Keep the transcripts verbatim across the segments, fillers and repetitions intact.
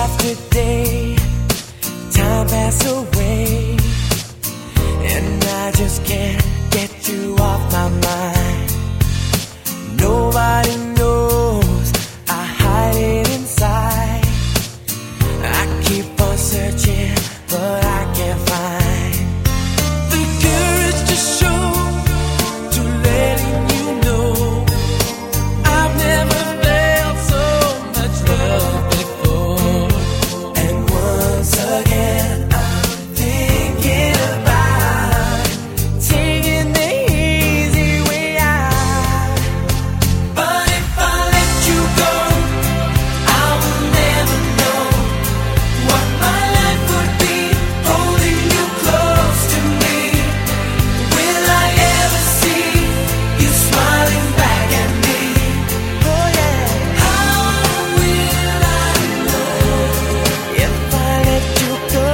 after day, time passes away, and I just can't get you off my mind. Nobody knows I hide it inside. I keep on searching, but I can't find the courage to show, to letting you know I've never felt so much love before. And once again I'm thinking about taking the easy way out. But if I let you go, I will never know what my life would be holding you close to me. Will I ever see you smiling back at me? Oh yeah. How will I know if I let you go?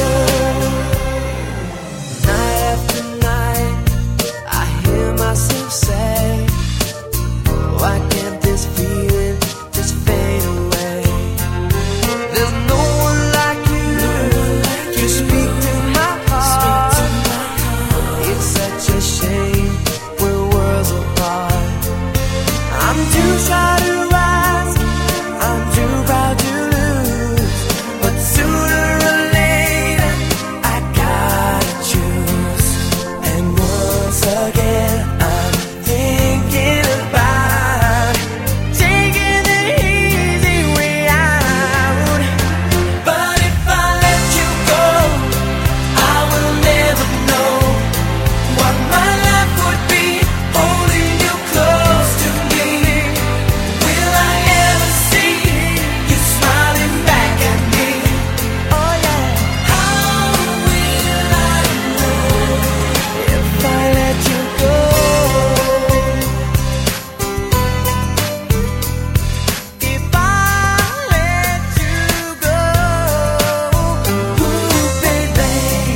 Night after night, I hear myself say, why can't this feeling just fade away? There's no one like you. You speak to my heart. It's such a shame we're worlds apart. I'm too shy to rise, I'm too proud to lose, but sooner or later I gotta choose. And once again I'm thinking about taking the easy way out. But if I let you go, I will never know what my life would be holding you close to me. Will I ever see you smiling back at me? Oh yeah. How will I know if I let you go? If I let you go, ooh, baby.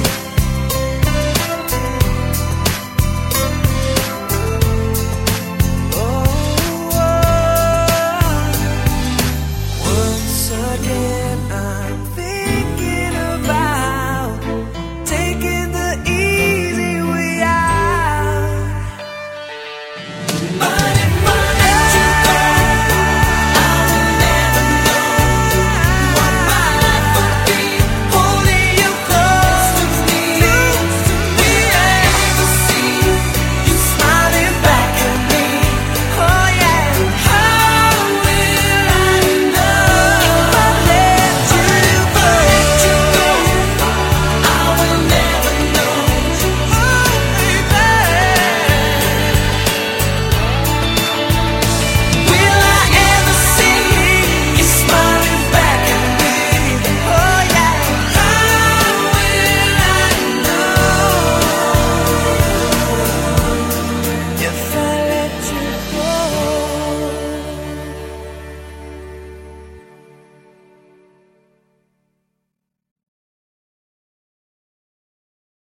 Once again, I'm thinking about taking the easy way out.